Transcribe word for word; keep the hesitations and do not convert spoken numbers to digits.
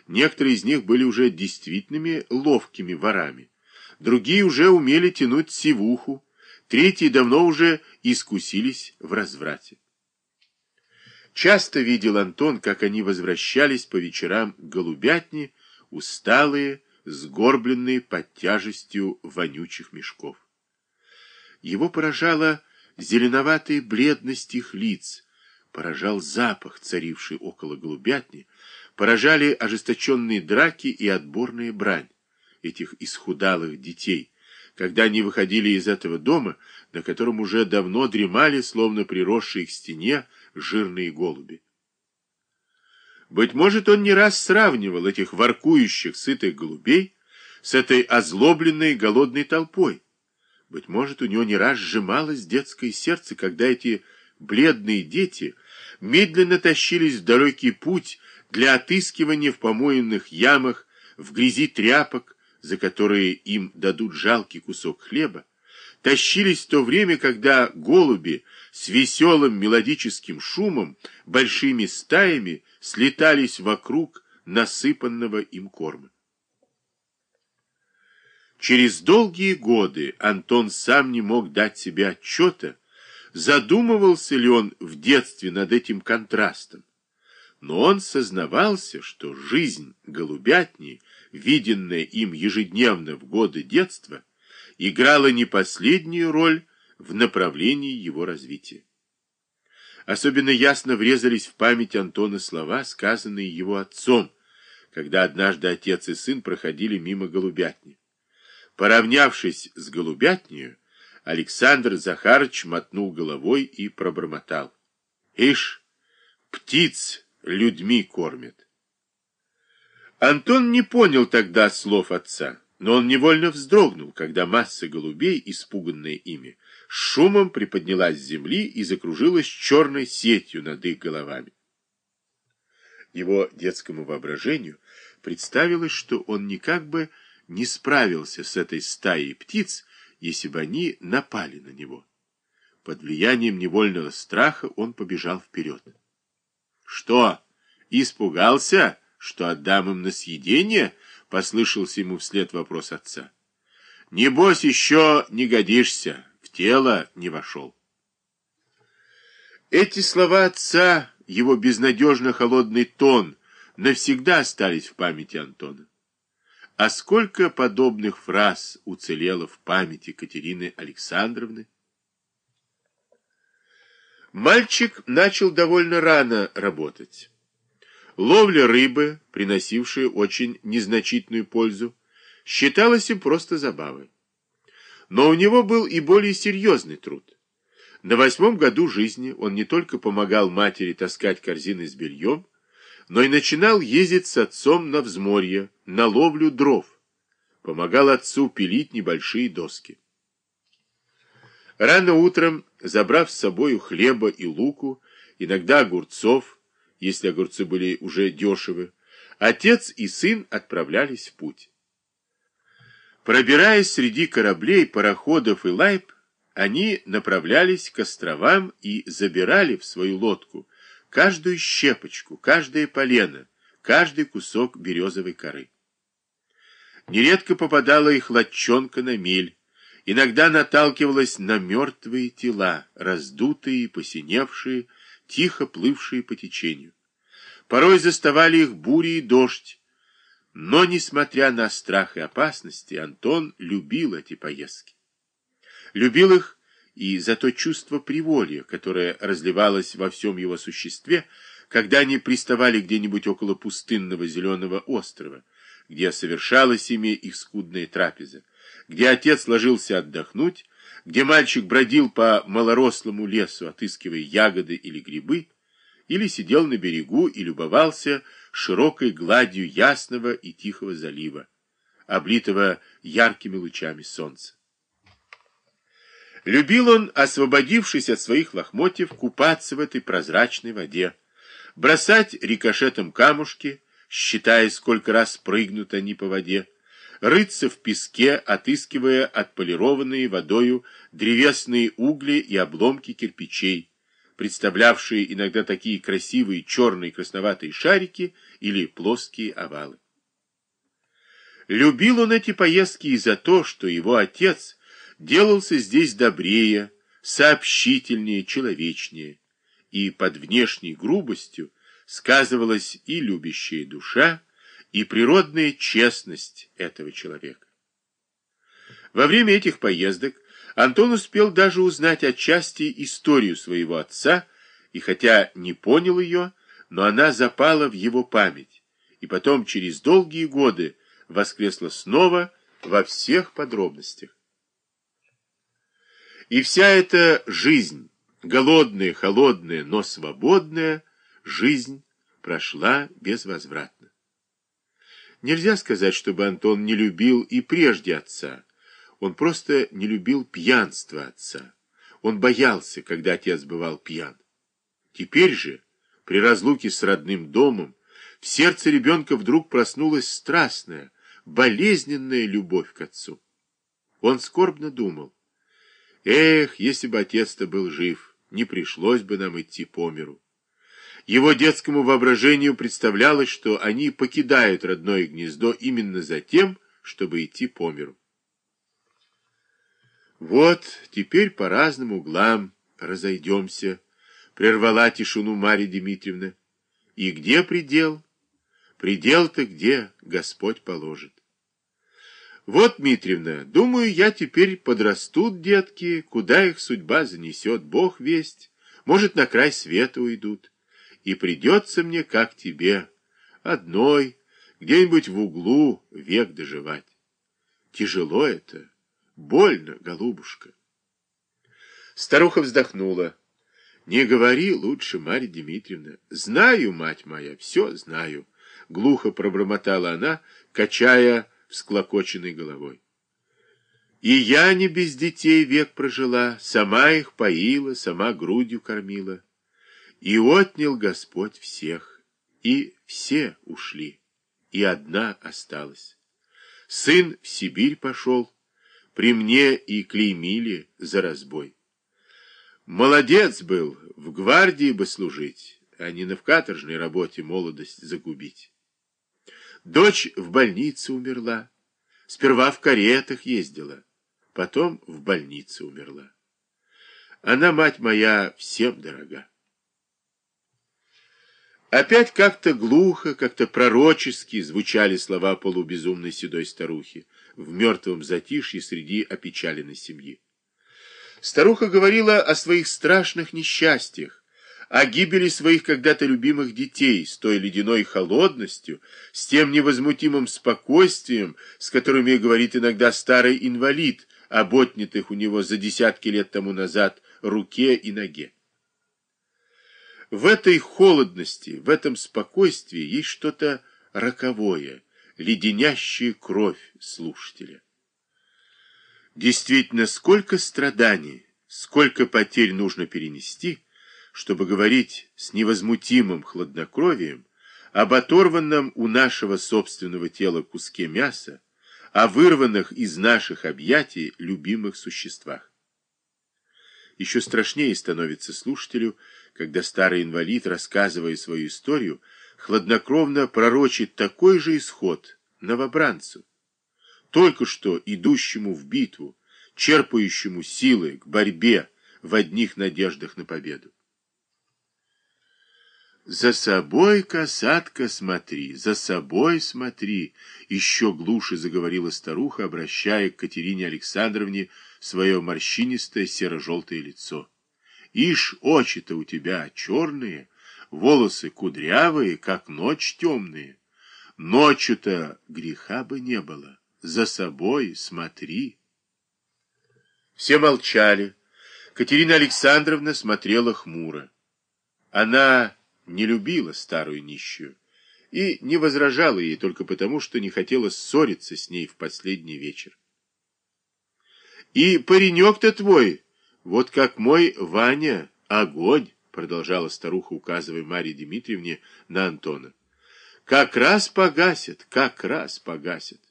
Некоторые из них были уже действительными ловкими ворами. Другие уже умели тянуть сивуху. Третьи давно уже искусились в разврате. Часто видел Антон, как они возвращались по вечерам к голубятне, усталые, сгорбленные под тяжестью вонючих мешков. Его поражала зеленоватая бледность их лиц, поражал запах, царивший около голубятни, поражали ожесточенные драки и отборная брань этих исхудалых детей, когда они выходили из этого дома, на котором уже давно дремали, словно приросшие к стене, жирные голуби. Быть может, он не раз сравнивал этих воркующих, сытых голубей с этой озлобленной, голодной толпой. Быть может, у него не раз сжималось детское сердце, когда эти бледные дети медленно тащились в далекий путь для отыскивания в помоенных ямах, в грязи тряпок, за которые им дадут жалкий кусок хлеба, тащились в то время, когда голуби с веселым мелодическим шумом, большими стаями слетались вокруг насыпанного им корма. Через долгие годы Антон сам не мог дать себе отчета, задумывался ли он в детстве над этим контрастом, но он сознавался, что жизнь голубятни, виденная им ежедневно в годы детства, играла не последнюю роль в направлении его развития. Особенно ясно врезались в память Антона слова, сказанные его отцом, когда однажды отец и сын проходили мимо голубятни. Поравнявшись с голубятнею, Александр Захарыч мотнул головой и пробормотал: «Ишь, птиц людьми кормят». Антон не понял тогда слов отца, но он невольно вздрогнул, когда масса голубей, испуганная ими, с шумом приподнялась с земли и закружилась черной сетью над их головами. Его детскому воображению представилось, что он никак бы не справился с этой стаей птиц, если бы они напали на него. Под влиянием невольного страха он побежал вперед. «Что, испугался, что отдам им на съедение?» — послышался ему вслед вопрос отца. «Небось, еще не годишься, в тело не вошел». Эти слова отца, его безнадежно холодный тон, навсегда остались в памяти Антона. А сколько подобных фраз уцелело в памяти Катерины Александровны? Мальчик начал довольно рано работать. Ловля рыбы, приносившая очень незначительную пользу, считалась им просто забавой. Но у него был и более серьезный труд. На восьмом году жизни он не только помогал матери таскать корзины с бельем, но и начинал ездить с отцом на взморье, на ловлю дров. Помогал отцу пилить небольшие доски. Рано утром, забрав с собою хлеба и луку, иногда огурцов, если огурцы были уже дешевы, отец и сын отправлялись в путь. Пробираясь среди кораблей, пароходов и лайб, они направлялись к островам и забирали в свою лодку каждую щепочку, каждое полено, каждый кусок березовой коры. Нередко попадала их лодчонка на мель, иногда наталкивалась на мертвые тела, раздутые и посиневшие, тихо плывшие по течению. Порой заставали их бури и дождь, но, несмотря на страх и опасности, Антон любил эти поездки. Любил их и за то чувство приволья, которое разливалось во всем его существе, когда они приставали где-нибудь около пустынного зеленого острова, где совершалась ими их скудная трапеза, где отец ложился отдохнуть, где мальчик бродил по малорослому лесу, отыскивая ягоды или грибы, или сидел на берегу и любовался широкой гладью ясного и тихого залива, облитого яркими лучами солнца. Любил он, освободившись от своих лохмотьев, купаться в этой прозрачной воде, бросать рикошетом камушки, считая, сколько раз прыгнут они по воде, рыться в песке, отыскивая отполированные водою древесные угли и обломки кирпичей, представлявшие иногда такие красивые черные красноватые шарики или плоские овалы. Любил он эти поездки и за то, что его отец делался здесь добрее, сообщительнее, человечнее, и под внешней грубостью сказывалась и любящая душа, и природная честность этого человека. Во время этих поездок Антон успел даже узнать отчасти историю своего отца, и хотя не понял ее, но она запала в его память, и потом через долгие годы воскресла снова во всех подробностях. И вся эта жизнь, голодная, холодная, но свободная, жизнь прошла безвозвратно. Нельзя сказать, чтобы Антон не любил и прежде отца. Он просто не любил пьянства отца. Он боялся, когда отец бывал пьян. Теперь же, при разлуке с родным домом, в сердце ребенка вдруг проснулась страстная, болезненная любовь к отцу. Он скорбно думал: эх, если бы отец-то был жив, не пришлось бы нам идти по миру. Его детскому воображению представлялось, что они покидают родное гнездо именно за тем, чтобы идти по миру. Вот, теперь по разным углам разойдемся, прервала тишину Марья Дмитриевна. И где предел? Предел-то где Господь положит. Вот, Дмитриевна, думаю, я теперь подрастут детки, куда их судьба занесет, Бог весть, может, на край света уйдут. И придется мне, как тебе, одной, где-нибудь в углу век доживать. Тяжело это, больно, голубушка. Старуха вздохнула. Не говори лучше, Марья Дмитриевна. Знаю, мать моя, все знаю. Глухо пробормотала она, качая всклокоченной головой. И я не без детей век прожила, сама их поила, сама грудью кормила. И отнял Господь всех, и все ушли, и одна осталась. Сын в Сибирь пошел, при мне и клеймили за разбой. Молодец был, в гвардии бы служить, а не на в каторжной работе молодость загубить. Дочь в больнице умерла, сперва в каретах ездила, потом в больнице умерла. Она, мать моя, всем дорога. Опять как-то глухо, как-то пророчески звучали слова полубезумной седой старухи в мертвом затишье среди опечаленной семьи. Старуха говорила о своих страшных несчастьях, о гибели своих когда-то любимых детей с той ледяной холодностью, с тем невозмутимым спокойствием, с которым ей говорит иногда старый инвалид об отнятых у него за десятки лет тому назад руке и ноге. В этой холодности, в этом спокойствии есть что-то роковое, леденящее кровь слушателя. Действительно, сколько страданий, сколько потерь нужно перенести, чтобы говорить с невозмутимым хладнокровием об оторванном у нашего собственного тела куске мяса, о вырванных из наших объятий любимых существах. Еще страшнее становится слушателю, когда старый инвалид, рассказывая свою историю, хладнокровно пророчит такой же исход новобранцу, только что идущему в битву, черпающему силы к борьбе в одних надеждах на победу. «За собой, касатка, смотри, за собой смотри», еще глуше заговорила старуха, обращая к Катерине Александровне свое морщинистое серо-желтое лицо. «Ишь, очи-то у тебя черные, волосы кудрявые, как ночь темные. Ночью-то греха бы не было, за собой смотри». Все молчали. Катерина Александровна смотрела хмуро. Она не любила старую нищую и не возражала ей только потому, что не хотела ссориться с ней в последний вечер. «И паренек-то твой, вот как мой Ваня, огонь», продолжала старуха, указывая Марье Дмитриевне на Антона. «Как раз погасит, как раз погасит».